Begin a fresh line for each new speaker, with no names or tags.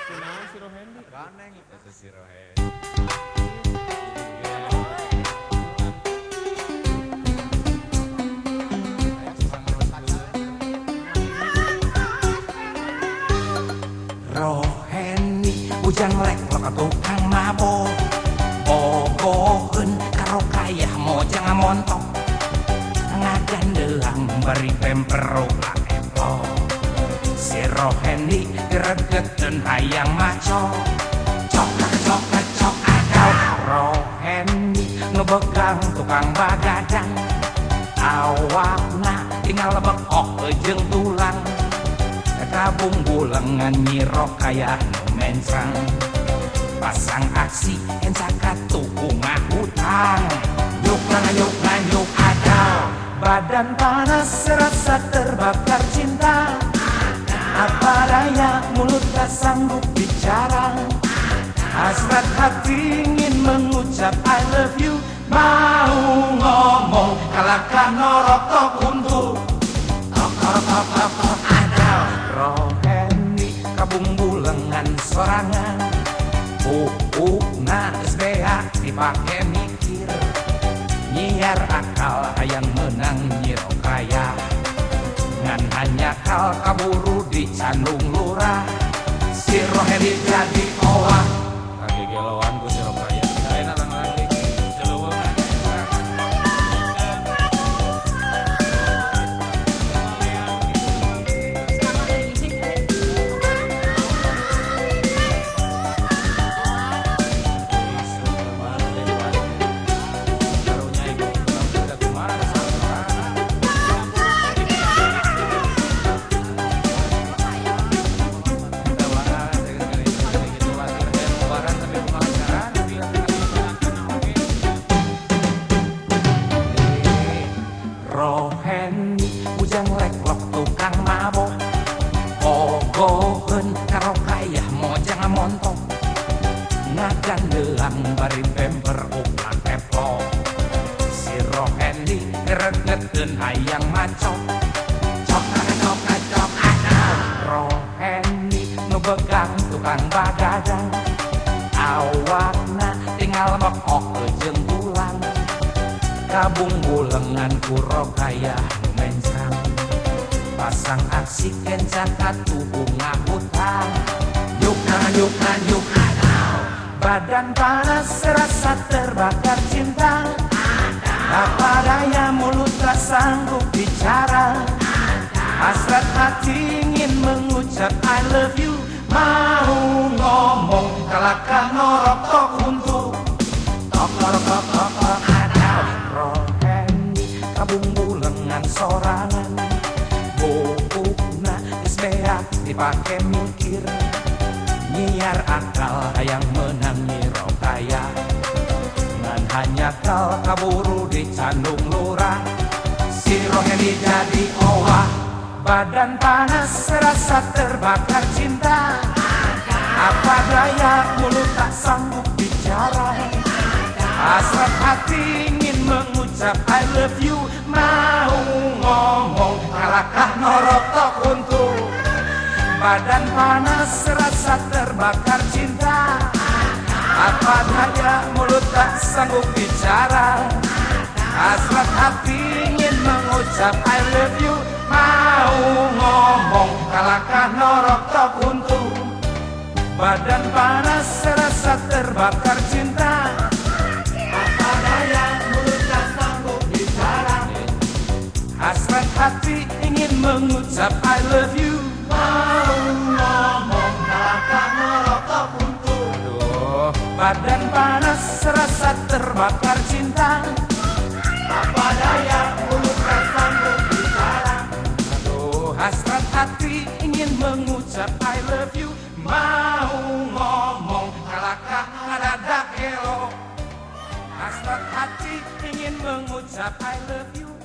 Kunaon si Rohendi?
Ganeng.
Itu si Rohendi.
Rohendi ujang lek lo tukang mabok bogoheun karo kayah mojang montok ngagandelang bari pemperuk la epo si Rohendi gregeteun hayang maco cok adau Rohendi ngebegang tukang bagadang awakna tinggal bekok jeung tulang kabung bulengan nyiro kaya nu mencang pasang aksi encakat tuku ngahutang yuk adau badan panas serasa terbakar cinta apa daya mulut tak sanggup bicara hasrat hati ingin mengucap I love you mau ngomong kalahkan norok tok untuk adau Rohendi kabung bulengan sorangan na SBA dipake mikir nyiar akal hayang menang nyiro kaya ngan hanya kal kaburu di Candung Lurah si Rohendi jadi owah
Lagi geloan ku si Rokaya. Saya datang lagi. Jeleuweung.
Rohendi ujang leklok tukang mabok bogoheun karo kayah mojang montok ngagandelang bari pemper uplah teplok si Rohendi gregeteun hayang macok cok adau Rohendi ngebegang tukang bagadang awakna tinggal bekok jeung tulang kabung bulengan kuro kaya mencang pasang aksi kencakat tubuh ngahutang yuk adau badan panas serasa terbakar cinta apa daya mulut tak sanggup bicara hasrat hati ingin mengucap I love you mau ngomong kalahkan norok tok untuk adau Rohendi kabung bulengan sorangan bukna SBA dipake mikir nyiar akal hayang menang nyiro kaya ngan hanya kal kaburu di Candung Lurah si Rohendi jadi owah badan panas serasa terbakar cinta apa daya mulut tak sanggup bicara hasrat hati ingin mengucap I love you mau ngomong kalahkah norok tok untuk badan panas serasa terbakar cinta apa daya mulut tak sanggup bicara hasrat hati ingin mengucap I love you mau ngomong kalahkah norok tok untuk badan panas serasa terbakar cinta apa daya mulut tak sanggup bicara hasrat hati ingin mengucap I love you mau ngomong kalahkah norok tok untuk badan panas serasa terbakar cinta apa daya mulut tak sanggup bicara hasrat hati ingin mengucap I love you mau ngomong kalahkah ngadadak elok hasrat hati ingin mengucap I love you